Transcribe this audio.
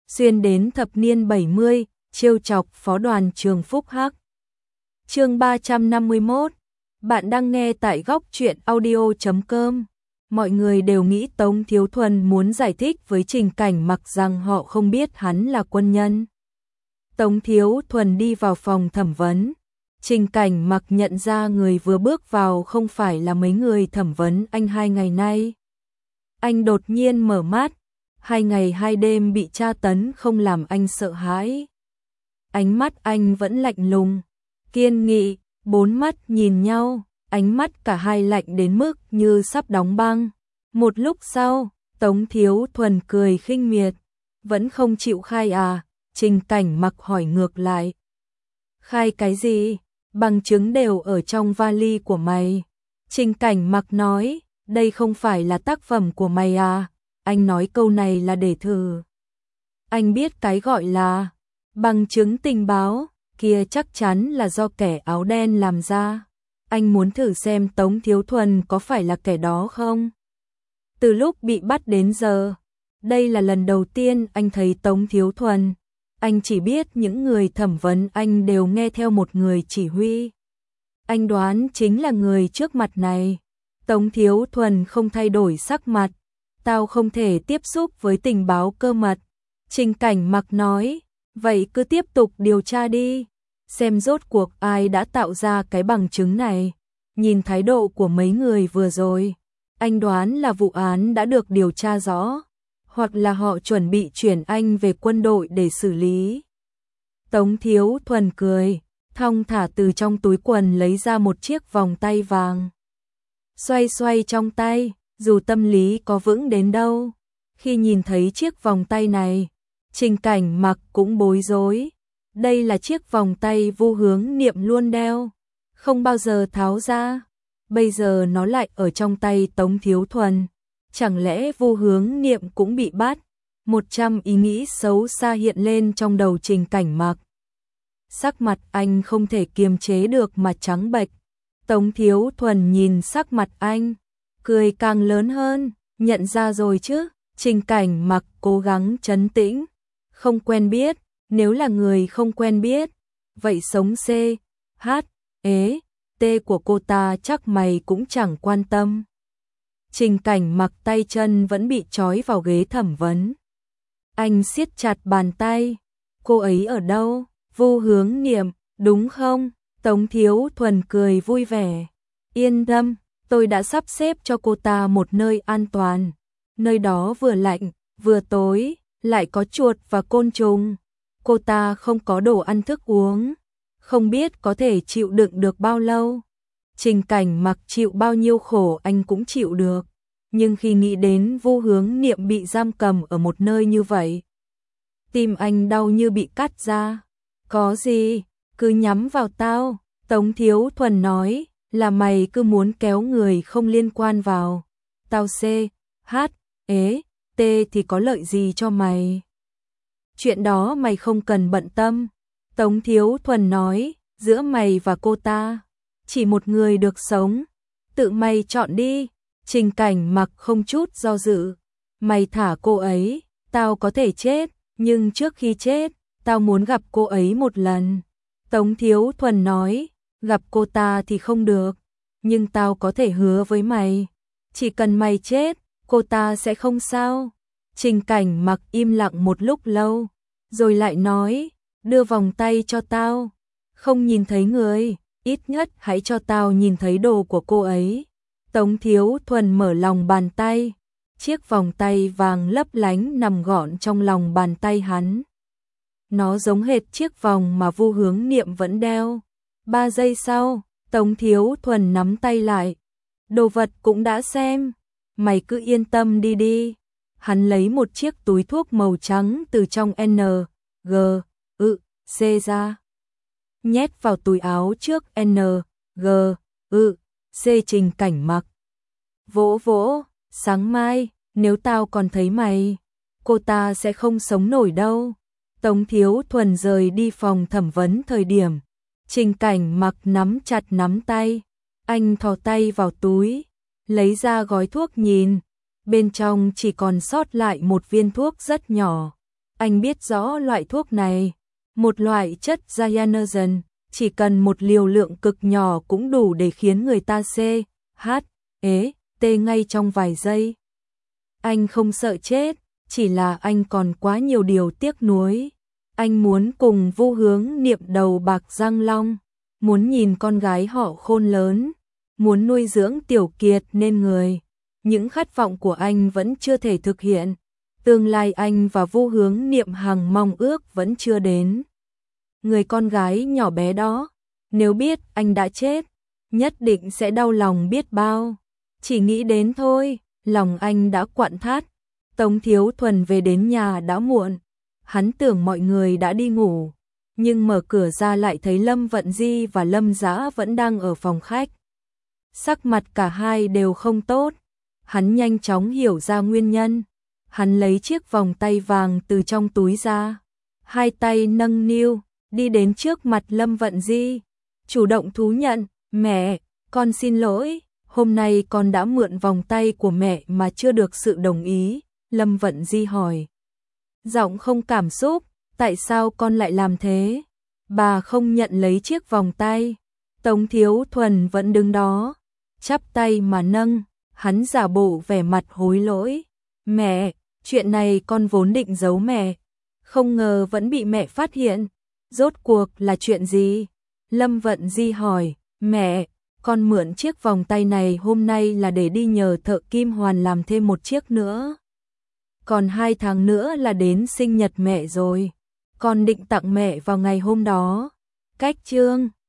xuyên đến thập niên 70, trêu chọc phó đoàn trường Phúc Hắc. Chương 351. Bạn đang nghe tại góc truyện audio.com. Mọi người đều nghĩ Tống Thiếu Thuần muốn giải thích với Trình Cảnh Mặc rằng họ không biết hắn là quân nhân. Tống Thiếu Thuần đi vào phòng thẩm vấn. Trình Cảnh Mặc nhận ra người vừa bước vào không phải là mấy người thẩm vấn anh 2 ngày nay. Anh đột nhiên mở mắt, 2 ngày 2 đêm bị tra tấn không làm anh sợ hãi. Ánh mắt anh vẫn lạnh lùng, kiên nghị, 4 mắt nhìn nhau, ánh mắt cả hai lạnh đến mức như sắp đóng băng. Một lúc sau, Tống Thiếu Thuần cười khinh miệt, vẫn không chịu khai à? Trình Cảnh Mặc hỏi ngược lại. Khai cái gì? Bằng chứng đều ở trong vali của mày. Trình Cảnh Mặc nói, đây không phải là tác phẩm của mày à? Anh nói câu này là để thử. Anh biết cái gọi là bằng chứng tình báo, kia chắc chắn là do kẻ áo đen làm ra. Anh muốn thử xem Tống Thiếu Thuần có phải là kẻ đó không? Từ lúc bị bắt đến giờ, đây là lần đầu tiên anh thấy Tống Thiếu Thuần. Anh chỉ biết những người thẩm vấn anh đều nghe theo một người chỉ huy. Anh đoán chính là người trước mặt này. Tống Thiếu Thuần không thay đổi sắc mặt. Tao không thể tiếp xúc với tình báo cơ mật. Trình Cảnh Mặc nói, vậy cứ tiếp tục điều tra đi. Xem rốt cuộc ai đã tạo ra cái bằng chứng này. Nhìn thái độ của mấy người vừa rồi, anh đoán là vụ án đã được điều tra rõ, hoặc là họ chuẩn bị chuyển anh về quân đội để xử lý. Tống Thiếu Thuần cười, thong thả từ trong túi quần lấy ra một chiếc vòng tay vàng. Xoay xoay trong tay, dù tâm lý có vững đến đâu. Khi nhìn thấy chiếc vòng tay này, Trình Cảnh Mặc cũng bối rối. Đây là chiếc vòng tay Vu Hướng Niệm luôn đeo, không bao giờ tháo ra. Bây giờ nó lại ở trong tay Tống Thiếu Thuần. Chẳng lẽ Vu Hướng Niệm cũng bị bắt? 100 ý nghĩ xấu xa hiện lên trong đầu Trình Cảnh Mặc. Sắc mặt anh không thể kiềm chế được mà trắng bệch. Tống Thiếu Thuần nhìn sắc mặt anh, cười càng lớn hơn. Nhận ra rồi chứ? Trình Cảnh Mặc cố gắng trấn tĩnh. Không quen biết, nếu là người không quen biết, vậy sống C, H, E, T của cô ta chắc mày cũng chẳng quan tâm. Trình Cảnh Mặc tay chân vẫn bị trói vào ghế thẩm vấn. Anh siết chặt bàn tay. Cô ấy ở đâu? Vu Hướng Niệm, đúng không? Tống Thiếu Thuần cười vui vẻ. Yên tâm, tôi đã sắp xếp cho cô ta một nơi an toàn. Nơi đó vừa lạnh, vừa tối, lại có chuột và côn trùng. Cô ta không có đồ ăn thức uống, không biết có thể chịu đựng được bao lâu. Trình Cảnh Mặc chịu bao nhiêu khổ anh cũng chịu được. Nhưng khi nghĩ đến Vu Hướng Niệm bị giam cầm ở một nơi như vậy, tim anh đau như bị cắt ra. Có gì, cứ nhắm vào tao. Tống Thiếu Thuần nói, là mày cứ muốn kéo người không liên quan vào. Tao C, H, E, T thì có lợi gì cho mày? Chuyện đó mày không cần bận tâm. Tống Thiếu Thuần nói, giữa mày và cô ta, chỉ một người được sống. Tự mày chọn đi. Trình Cảnh Mặc không chút do dự. Mày thả cô ấy, tao có thể chết, nhưng trước khi chết, tao muốn gặp cô ấy một lần. Tống Thiếu Thuần nói, gặp cô ta thì không được, nhưng tao có thể hứa với mày, chỉ cần mày chết, cô ta sẽ không sao. Trình Cảnh Mặc im lặng một lúc lâu, rồi lại nói, đưa vòng tay cho tao. Không nhìn thấy người, ít nhất hãy cho tao nhìn thấy đồ của cô ấy. Tống Thiếu Thuần mở lòng bàn tay, chiếc vòng tay vàng lấp lánh nằm gọn trong lòng bàn tay hắn. Nó giống hệt chiếc vòng mà Vu Hướng Niệm vẫn đeo. 3 giây sau, Tống Thiếu Thuần nắm tay lại. Đồ vật cũng đã xem, mày cứ yên tâm đi đi. Hắn lấy một chiếc túi thuốc màu trắng từ trong N, G, C ra. Nhét vào túi áo trước N, G, C. Trình Cảnh Mặc vỗ vỗ, sáng mai, nếu tao còn thấy mày, cô ta sẽ không sống nổi đâu. Tống Thiếu Thuần rời đi phòng thẩm vấn thời điểm, Trình Cảnh Mặc nắm chặt nắm tay, anh thò tay vào túi, lấy ra gói thuốc nhìn, bên trong chỉ còn sót lại một viên thuốc rất nhỏ. Anh biết rõ loại thuốc này, một loại chất cyanurzen, chỉ cần một liều lượng cực nhỏ cũng đủ để khiến người ta tê ngay trong vài giây. Anh không sợ chết, chỉ là anh còn quá nhiều điều tiếc nuối. Anh muốn cùng Vu Hướng Niệm đầu bạc răng long, muốn nhìn con gái họ khôn lớn, muốn nuôi dưỡng Tiểu Kiệt nên người. Những khát vọng của anh vẫn chưa thể thực hiện. Tương lai anh và Vu Hướng Niệm hằng mong ước vẫn chưa đến. Người con gái nhỏ bé đó, nếu biết anh đã chết, nhất định sẽ đau lòng biết bao. Chỉ nghĩ đến thôi, lòng anh đã quặn thắt. Tống Thiếu Thuần về đến nhà đã muộn. Hắn tưởng mọi người đã đi ngủ, nhưng mở cửa ra lại thấy Lâm Vận Di và Lâm Dã vẫn đang ở phòng khách. Sắc mặt cả hai đều không tốt. Hắn nhanh chóng hiểu ra nguyên nhân. Hắn lấy chiếc vòng tay vàng từ trong túi ra, hai tay nâng niu, đi đến trước mặt Lâm Vận Di, chủ động thú nhận, "Mẹ, con xin lỗi, hôm nay con đã mượn vòng tay của mẹ mà chưa được sự đồng ý." Lâm Vận Di hỏi, giọng không cảm xúc, "Tại sao con lại làm thế?" Bà không nhận lấy chiếc vòng tay. Tống Thiếu Thuần vẫn đứng đó, chắp tay mà nâng, hắn giả bộ vẻ mặt hối lỗi, "Mẹ, chuyện này con vốn định giấu mẹ, không ngờ vẫn bị mẹ phát hiện. Rốt cuộc là chuyện gì?" Lâm Vận Di hỏi, "Mẹ, con mượn chiếc vòng tay này hôm nay là để đi nhờ thợ kim hoàn làm thêm một chiếc nữa. Còn 2 tháng nữa là đến sinh nhật mẹ rồi. Con định tặng mẹ vào ngày hôm đó." Cách chương